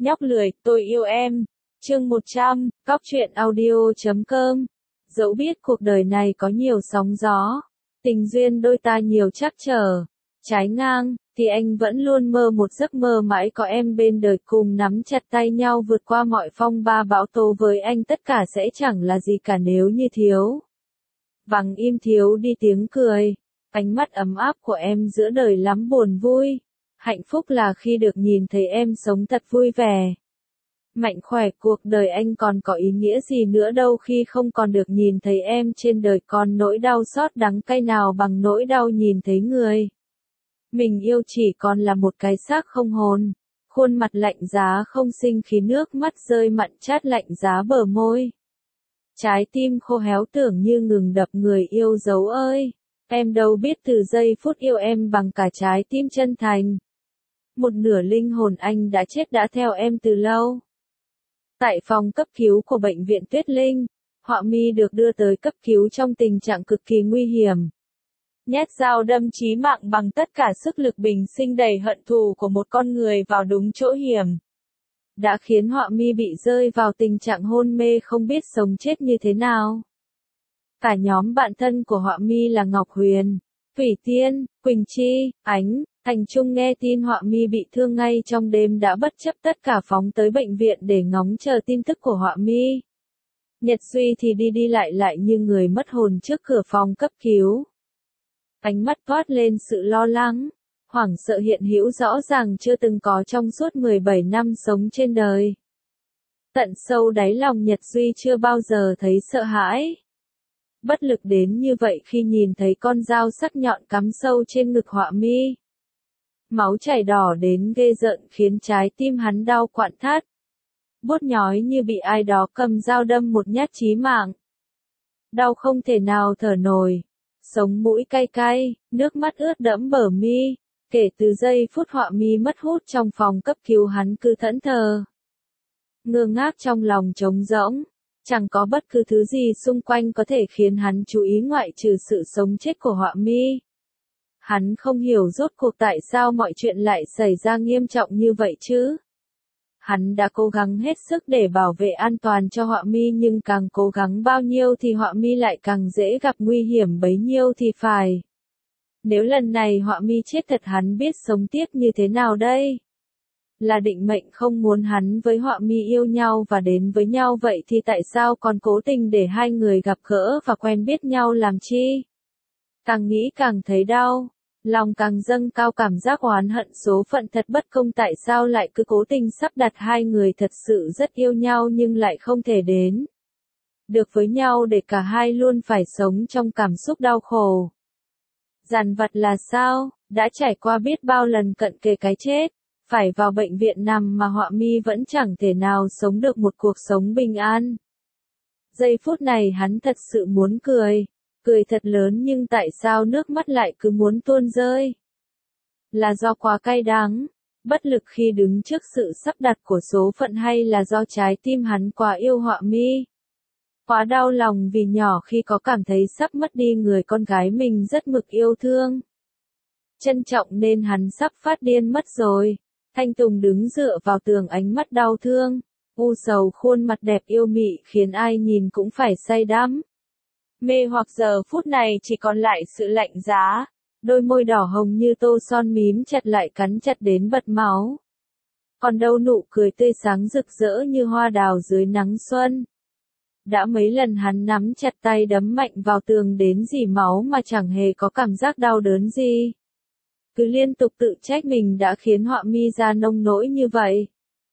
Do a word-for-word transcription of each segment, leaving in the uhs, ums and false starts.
Nhóc lười, tôi yêu em. Chương một trăm, cóc truyện audio chấm com. Dẫu biết cuộc đời này có nhiều sóng gió, tình duyên đôi ta nhiều trắc trở, trái ngang, thì anh vẫn luôn mơ một giấc mơ mãi có em bên đời cùng nắm chặt tay nhau vượt qua mọi phong ba bão tố với anh tất cả sẽ chẳng là gì cả nếu như thiếu. Vắng im thiếu đi tiếng cười, ánh mắt ấm áp của em giữa đời lắm buồn vui. Hạnh phúc là khi được nhìn thấy em sống thật vui vẻ. Mạnh khỏe cuộc đời anh còn có ý nghĩa gì nữa đâu khi không còn được nhìn thấy em trên đời còn nỗi đau xót đắng cay nào bằng nỗi đau nhìn thấy người mình yêu chỉ còn là một cái xác không hồn, khuôn mặt lạnh giá không sinh khí nước mắt rơi mặn chát lạnh giá bờ môi. Trái tim khô héo tưởng như ngừng đập người yêu dấu ơi, em đâu biết từ giây phút yêu em bằng cả trái tim chân thành. Một nửa linh hồn anh đã chết đã theo em từ lâu. Tại phòng cấp cứu của bệnh viện Tuyết Linh, Họa Mi được đưa tới cấp cứu trong tình trạng cực kỳ nguy hiểm. Nhát dao đâm chí mạng bằng tất cả sức lực bình sinh đầy hận thù của một con người vào đúng chỗ hiểm, đã khiến Họa Mi bị rơi vào tình trạng hôn mê không biết sống chết như thế nào. Cả nhóm bạn thân của Họa Mi là Ngọc Huyền, Thủy Tiên, Quỳnh Chi, Ánh, Thành Trung nghe tin Họa Mi bị thương ngay trong đêm đã bất chấp tất cả phóng tới bệnh viện để ngóng chờ tin tức của Họa Mi. Nhật Duy thì đi đi lại lại như người mất hồn trước cửa phòng cấp cứu. Ánh mắt toát lên sự lo lắng, hoảng sợ hiện hữu rõ ràng chưa từng có trong suốt mười bảy năm sống trên đời. Tận sâu đáy lòng Nhật Duy chưa bao giờ thấy sợ hãi, bất lực đến như vậy khi nhìn thấy con dao sắc nhọn cắm sâu trên ngực Họa Mi. Máu chảy đỏ đến ghê rợn khiến trái tim hắn đau quặn thắt, buốt nhói như bị ai đó cầm dao đâm một nhát chí mạng. Đau không thể nào thở nổi, sống mũi cay cay, nước mắt ướt đẫm bờ mi. Kể từ giây phút Họa Mi mất hút trong phòng cấp cứu hắn cứ thẫn thờ, ngơ ngác trong lòng trống rỗng, chẳng có bất cứ thứ gì xung quanh có thể khiến hắn chú ý ngoại trừ sự sống chết của Họa Mi. Hắn không hiểu rốt cuộc tại sao mọi chuyện lại xảy ra nghiêm trọng như vậy chứ. Hắn đã cố gắng hết sức để bảo vệ an toàn cho Họa Mi nhưng càng cố gắng bao nhiêu thì Họa Mi lại càng dễ gặp nguy hiểm bấy nhiêu thì phải. Nếu lần này Họa Mi chết thật hắn biết sống tiếp như thế nào đây? Là định mệnh không muốn hắn với Họa Mi yêu nhau và đến với nhau vậy thì tại sao còn cố tình để hai người gặp gỡ và quen biết nhau làm chi? Càng nghĩ càng thấy đau, lòng càng dâng cao cảm giác oán hận số phận thật bất công tại sao lại cứ cố tình sắp đặt hai người thật sự rất yêu nhau nhưng lại không thể đến được với nhau để cả hai luôn phải sống trong cảm xúc đau khổ. Dằn vặt là sao, đã trải qua biết bao lần cận kề cái chết, phải vào bệnh viện nằm mà Họa Mi vẫn chẳng thể nào sống được một cuộc sống bình an. Giây phút này hắn thật sự muốn cười, cười thật lớn nhưng tại sao nước mắt lại cứ muốn tuôn rơi? Là do quá cay đắng, bất lực khi đứng trước sự sắp đặt của số phận hay là do trái tim hắn quá yêu Họa Mi? Quá đau lòng vì nhỏ khi có cảm thấy sắp mất đi người con gái mình rất mực yêu thương, trân trọng nên hắn sắp phát điên mất rồi. Thanh Tùng đứng dựa vào tường ánh mắt đau thương, u sầu khuôn mặt đẹp yêu mị khiến ai nhìn cũng phải say đắm. Mê hoặc giờ phút này chỉ còn lại sự lạnh giá, đôi môi đỏ hồng như tô son mím chặt lại cắn chặt đến bật máu. Còn đâu nụ cười tươi sáng rực rỡ như hoa đào dưới nắng xuân. Đã mấy lần hắn nắm chặt tay đấm mạnh vào tường đến rỉ máu mà chẳng hề có cảm giác đau đớn gì. Cứ liên tục tự trách mình đã khiến Họa Mi ra nông nỗi như vậy.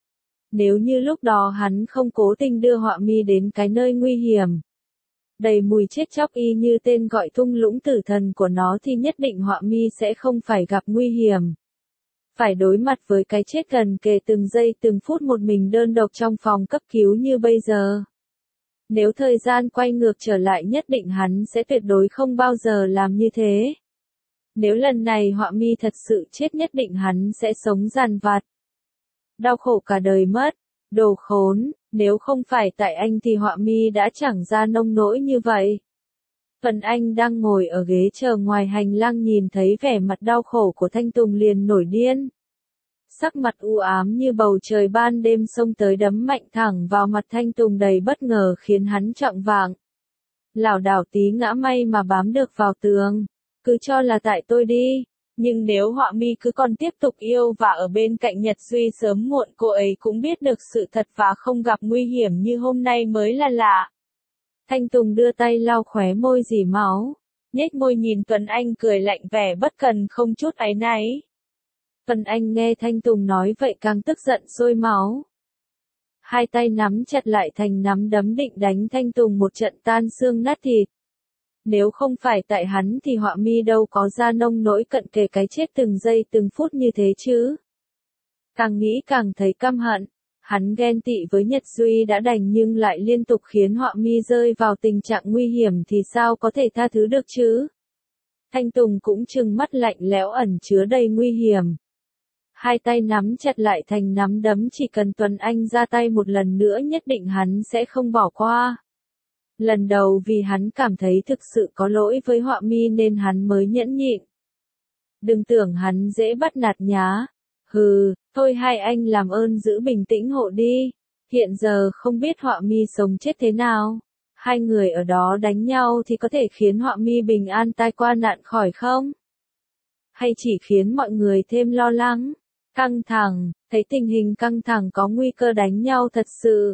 Nếu như lúc đó hắn không cố tình đưa Họa Mi đến cái nơi nguy hiểm, đầy mùi chết chóc y như tên gọi thung lũng tử thần của nó thì nhất định Họa Mi sẽ không phải gặp nguy hiểm. Phải đối mặt với cái chết gần kề từng giây từng phút một mình đơn độc trong phòng cấp cứu như bây giờ. Nếu thời gian quay ngược trở lại nhất định hắn sẽ tuyệt đối không bao giờ làm như thế. Nếu lần này Họa Mi thật sự chết nhất định hắn sẽ sống dằn vặt, đau khổ cả đời mất. Đồ khốn, nếu không phải tại anh thì Họa Mi đã chẳng ra nông nỗi như vậy. Phần Anh đang ngồi ở ghế chờ ngoài hành lang nhìn thấy vẻ mặt đau khổ của Thanh Tùng liền nổi điên. sắc mặt u ám như bầu trời ban đêm xông tới đấm mạnh thẳng vào mặt Thanh Tùng đầy bất ngờ khiến hắn trọng vạng. Lảo đảo tí ngã may mà bám được vào tường. Cứ cho là tại tôi đi. Nhưng nếu Họa Mi cứ còn tiếp tục yêu và ở bên cạnh Nhật Duy sớm muộn cô ấy cũng biết được sự thật và không gặp nguy hiểm như hôm nay mới là lạ. Thanh Tùng đưa tay lau khóe môi rỉ máu. Nhếch môi nhìn Tuấn Anh cười lạnh vẻ bất cần không chút áy náy. Tuấn Anh nghe Thanh Tùng nói vậy càng tức giận sôi máu. Hai tay nắm chặt lại thành nắm đấm định đánh Thanh Tùng một trận tan xương nát thịt. Nếu không phải tại hắn thì Họa Mi đâu có ra nông nỗi cận kề cái chết từng giây từng phút như thế chứ. Càng nghĩ càng thấy căm hận. Hắn ghen tị với Nhật Duy đã đành nhưng lại liên tục khiến Họa Mi rơi vào tình trạng nguy hiểm thì sao có thể tha thứ được chứ. Thanh Tùng cũng trừng mắt lạnh lẽo ẩn chứa đầy nguy hiểm. Hai tay nắm chặt lại thành nắm đấm, chỉ cần Tuấn Anh ra tay một lần nữa nhất định hắn sẽ không bỏ qua. Lần đầu vì hắn cảm thấy thực sự có lỗi với Họa Mi nên hắn mới nhẫn nhịn. Đừng tưởng hắn dễ bắt nạt nhá. Hừ, thôi hai anh làm ơn giữ bình tĩnh hộ đi. Hiện giờ không biết Họa Mi sống chết thế nào. Hai người ở đó đánh nhau thì có thể khiến Họa Mi bình an tai qua nạn khỏi không? Hay chỉ khiến mọi người thêm lo lắng, căng thẳng, thấy tình hình căng thẳng có nguy cơ đánh nhau thật sự.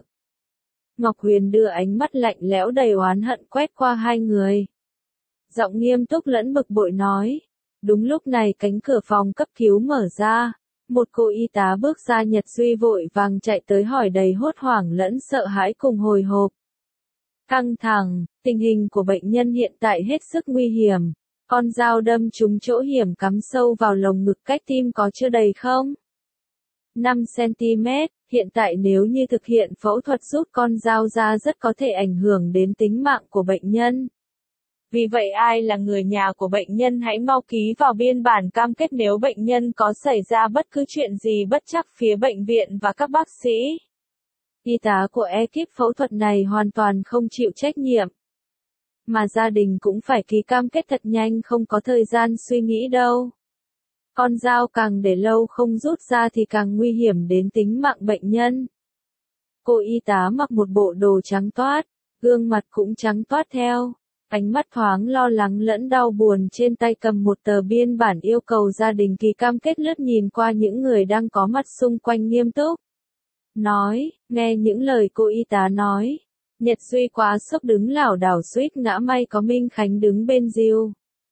Ngọc Huyền đưa ánh mắt lạnh lẽo đầy oán hận quét qua hai người. Giọng nghiêm túc lẫn bực bội nói. Đúng lúc này cánh cửa phòng cấp cứu mở ra. Một cô y tá bước ra. Nhật Duy vội vàng chạy tới hỏi đầy hốt hoảng lẫn sợ hãi cùng hồi hộp. Căng thẳng, tình hình của bệnh nhân hiện tại hết sức nguy hiểm. Con dao đâm trúng chỗ hiểm cắm sâu vào lồng ngực cách tim có chưa đầy không? năm xăng-ti-mét, hiện tại nếu như thực hiện phẫu thuật rút con dao ra rất có thể ảnh hưởng đến tính mạng của bệnh nhân. Vì vậy ai là người nhà của bệnh nhân hãy mau ký vào biên bản cam kết nếu bệnh nhân có xảy ra bất cứ chuyện gì bất trắc phía bệnh viện và các bác sĩ. Y tá của ekip phẫu thuật này hoàn toàn không chịu trách nhiệm. Mà gia đình cũng phải ký cam kết thật nhanh, không có thời gian suy nghĩ đâu. Con dao càng để lâu không rút ra thì càng nguy hiểm đến tính mạng bệnh nhân. Cô y tá mặc một bộ đồ trắng toát, gương mặt cũng trắng toát theo. Ánh mắt thoáng lo lắng lẫn đau buồn, trên tay cầm một tờ biên bản yêu cầu gia đình ký cam kết, lướt nhìn qua những người đang có mặt xung quanh nghiêm túc. Nói, nghe những lời cô y tá nói. Nhật Duy quá sốc đứng lảo đảo suýt ngã, may có Minh Khánh đứng bên dìu.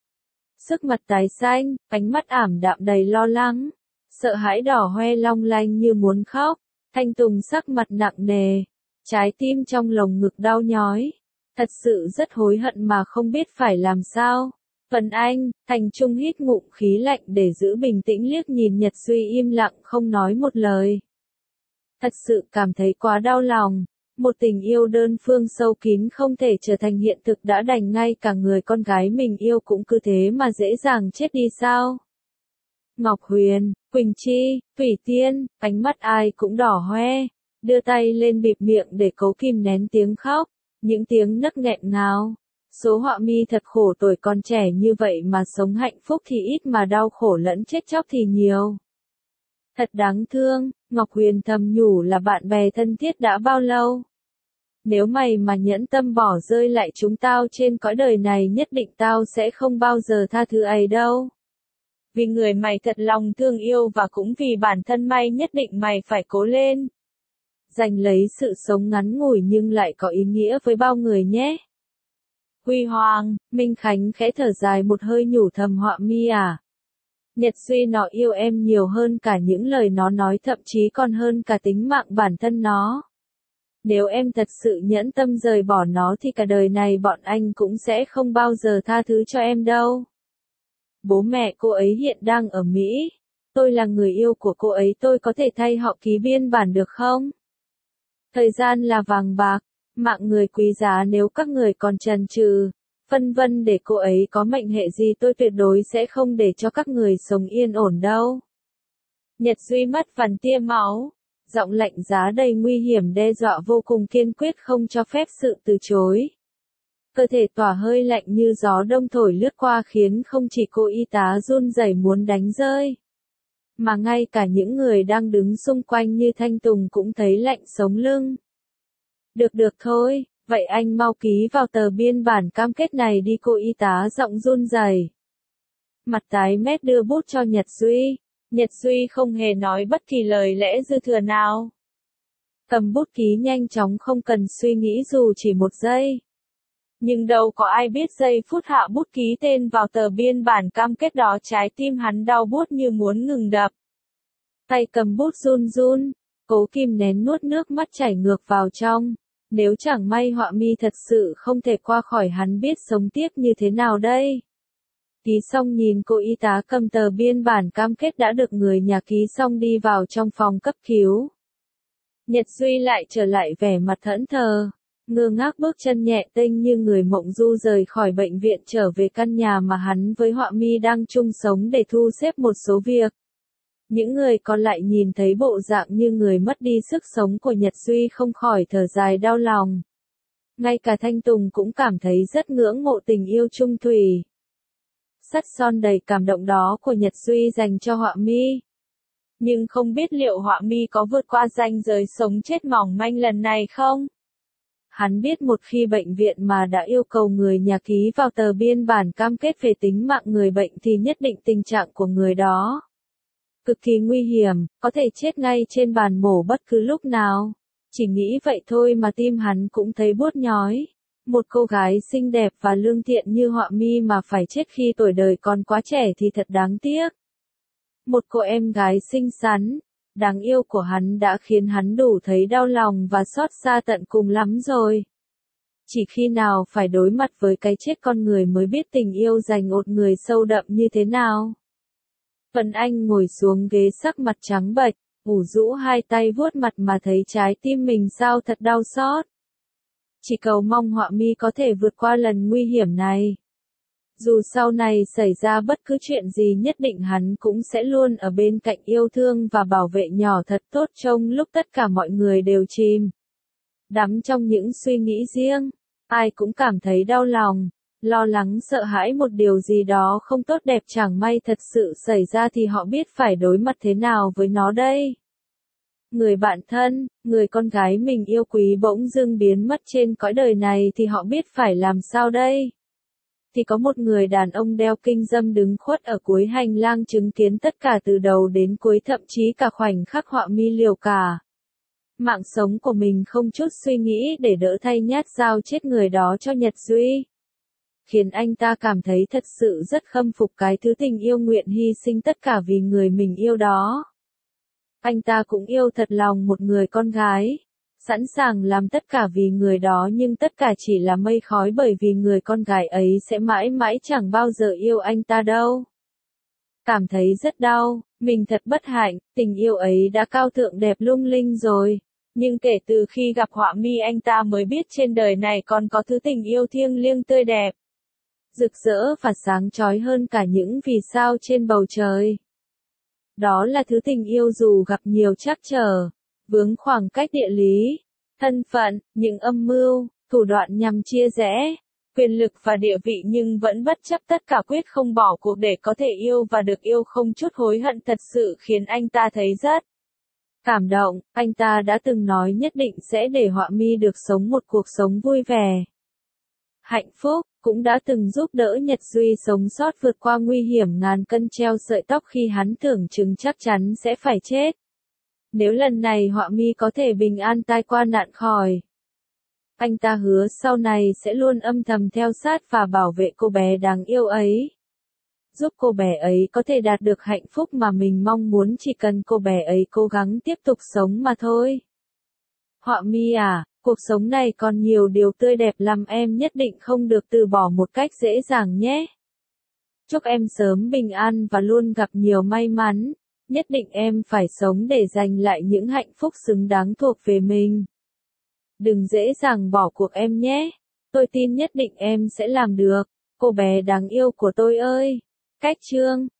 Sức mặt tái xanh, ánh mắt ảm đạm đầy lo lắng, sợ hãi đỏ hoe long lanh như muốn khóc. Thanh Tùng sắc mặt nặng nề, trái tim trong lồng ngực đau nhói. Thật sự rất hối hận mà không biết phải làm sao. Tuấn Anh, Thành Trung hít ngụm khí lạnh để giữ bình tĩnh, liếc nhìn Nhật Duy im lặng không nói một lời. Thật sự cảm thấy quá đau lòng. Một tình yêu đơn phương sâu kín không thể trở thành hiện thực đã đành ngay cả người con gái mình yêu cũng cứ thế mà dễ dàng chết đi sao? Ngọc Huyền, Quỳnh Chi, Thủy Tiên, ánh mắt ai cũng đỏ hoe, đưa tay lên bịt miệng để cố kìm nén tiếng khóc, những tiếng nấc nghẹn ngào. Số Họa Mi thật khổ, tuổi còn trẻ như vậy mà sống hạnh phúc thì ít mà đau khổ lẫn chết chóc thì nhiều. Thật đáng thương, Ngọc Huyền thầm nhủ, là bạn bè thân thiết đã bao lâu. Nếu mày mà nhẫn tâm bỏ rơi lại chúng tao trên cõi đời này, nhất định tao sẽ không bao giờ tha thứ ấy đâu. Vì người mày thật lòng thương yêu và cũng vì bản thân mày nhất định mày phải cố lên. Giành lấy sự sống ngắn ngủi nhưng lại có ý nghĩa với bao người nhé. Huy Hoàng, Minh Khánh khẽ thở dài một hơi nhủ thầm, Họa Mi à. Nhật Duy nó yêu em nhiều hơn cả những lời nó nói, thậm chí còn hơn cả tính mạng bản thân nó. Nếu em thật sự nhẫn tâm rời bỏ nó thì cả đời này bọn anh cũng sẽ không bao giờ tha thứ cho em đâu. Bố mẹ cô ấy hiện đang ở Mỹ. Tôi là người yêu của cô ấy, tôi có thể thay họ ký biên bản được không? Thời gian là vàng bạc, mạng người quý giá, nếu các người còn chần chừ, phân vân để cô ấy có mệnh hệ gì, tôi tuyệt đối sẽ không để cho các người sống yên ổn đâu. Nhật Duy mắt vằn tia máu, giọng lạnh giá đầy nguy hiểm đe dọa vô cùng, kiên quyết không cho phép sự từ chối. Cơ thể tỏa hơi lạnh như gió đông thổi lướt qua khiến không chỉ cô y tá run rẩy muốn đánh rơi, Mà ngay cả những người đang đứng xung quanh như Thanh Tùng cũng thấy lạnh sống lưng. Được được thôi, vậy anh mau ký vào tờ biên bản cam kết này đi, cô y tá giọng run rẩy. Mặt tái mét đưa bút cho Nhật Duy. Nhật Duy không hề nói bất kỳ lời lẽ dư thừa nào. Cầm bút ký nhanh chóng không cần suy nghĩ dù chỉ một giây. Nhưng đâu có ai biết giây phút hạ bút ký tên vào tờ biên bản cam kết đó trái tim hắn đau buốt như muốn ngừng đập. Tay cầm bút run run, cố kìm nén nuốt nước mắt chảy ngược vào trong. Nếu chẳng may họa mi thật sự không thể qua khỏi, hắn biết sống tiếp như thế nào đây. Ký xong nhìn cô y tá cầm tờ biên bản cam kết đã được người nhà ký xong đi vào trong phòng cấp cứu. Nhật Duy lại trở lại vẻ mặt thẫn thờ, ngơ ngác bước chân nhẹ tênh như người mộng du rời khỏi bệnh viện trở về căn nhà mà hắn với họa mi đang chung sống để thu xếp một số việc. Những người còn lại nhìn thấy bộ dạng như người mất đi sức sống của Nhật Duy không khỏi thở dài đau lòng. Ngay cả Thanh Tùng cũng cảm thấy rất ngưỡng mộ tình yêu chung thủy. Sắt son đầy cảm động đó của Nhật Duy dành cho họa mi. Nhưng không biết liệu họa mi có vượt qua ranh giới sống chết mỏng manh lần này không? Hắn biết một khi bệnh viện mà đã yêu cầu người nhà ký vào tờ biên bản cam kết về tính mạng người bệnh thì nhất định tình trạng của người đó cực kỳ nguy hiểm, có thể chết ngay trên bàn mổ bất cứ lúc nào. Chỉ nghĩ vậy thôi mà tim hắn cũng thấy buốt nhói. Một cô gái xinh đẹp và lương thiện như họa mi mà phải chết khi tuổi đời còn quá trẻ thì thật đáng tiếc. Một cô em gái xinh xắn, đáng yêu của hắn đã khiến hắn đủ thấy đau lòng và xót xa tận cùng lắm rồi. Chỉ khi nào phải đối mặt với cái chết con người mới biết tình yêu dành một người sâu đậm như thế nào. Vân Anh ngồi xuống ghế sắc mặt trắng bệch, ủ rũ hai tay vuốt mặt mà thấy trái tim mình sao thật đau xót. Chỉ cầu mong họa mi có thể vượt qua lần nguy hiểm này. Dù sau này xảy ra bất cứ chuyện gì nhất định hắn cũng sẽ luôn ở bên cạnh yêu thương và bảo vệ nhỏ thật tốt trong lúc tất cả mọi người đều chìm đắm trong những suy nghĩ riêng. Ai cũng cảm thấy đau lòng, lo lắng sợ hãi một điều gì đó không tốt đẹp chẳng may thật sự xảy ra thì họ biết phải đối mặt thế nào với nó đây. Người bạn thân, người con gái mình yêu quý bỗng dưng biến mất trên cõi đời này thì họ biết phải làm sao đây. Thì có một người đàn ông đeo kinh dâm đứng khuất ở cuối hành lang chứng kiến tất cả từ đầu đến cuối, thậm chí cả khoảnh khắc họa mi liều cả mạng sống của mình không chút suy nghĩ để đỡ thay nhát dao chết người đó cho Nhật Duy. Khiến anh ta cảm thấy thật sự rất khâm phục cái thứ tình yêu nguyện hy sinh tất cả vì người mình yêu đó. Anh ta cũng yêu thật lòng một người con gái, sẵn sàng làm tất cả vì người đó, nhưng tất cả chỉ là mây khói bởi vì người con gái ấy sẽ mãi mãi chẳng bao giờ yêu anh ta đâu. Cảm thấy rất đau, mình thật bất hạnh, tình yêu ấy đã cao thượng đẹp lung linh rồi. Nhưng kể từ khi gặp họa mi anh ta mới biết trên đời này còn có thứ tình yêu thiêng liêng tươi đẹp, rực rỡ và sáng chói hơn cả những vì sao trên bầu trời. Đó là thứ tình yêu dù gặp nhiều trắc trở, vướng khoảng cách địa lý, thân phận, những âm mưu, thủ đoạn nhằm chia rẽ, quyền lực và địa vị, nhưng vẫn bất chấp tất cả quyết không bỏ cuộc để có thể yêu và được yêu không chút hối hận, thật sự khiến anh ta thấy rất cảm động. Anh ta đã từng nói nhất định sẽ để họa mi được sống một cuộc sống vui vẻ, hạnh phúc, cũng đã từng giúp đỡ Nhật Duy sống sót vượt qua nguy hiểm ngàn cân treo sợi tóc khi hắn tưởng chừng chắc chắn sẽ phải chết. Nếu lần này họa mi có thể bình an tai qua nạn khỏi, anh ta hứa sau này sẽ luôn âm thầm theo sát và bảo vệ cô bé đáng yêu ấy. Giúp cô bé ấy có thể đạt được hạnh phúc mà mình mong muốn, chỉ cần cô bé ấy cố gắng tiếp tục sống mà thôi. Họa mi à, cuộc sống này còn nhiều điều tươi đẹp lắm, em nhất định không được từ bỏ một cách dễ dàng nhé. Chúc em sớm bình an và luôn gặp nhiều may mắn. Nhất định em phải sống để giành lại những hạnh phúc xứng đáng thuộc về mình. Đừng dễ dàng bỏ cuộc em nhé. Tôi tin nhất định em sẽ làm được. Cô bé đáng yêu của tôi ơi. Cách chương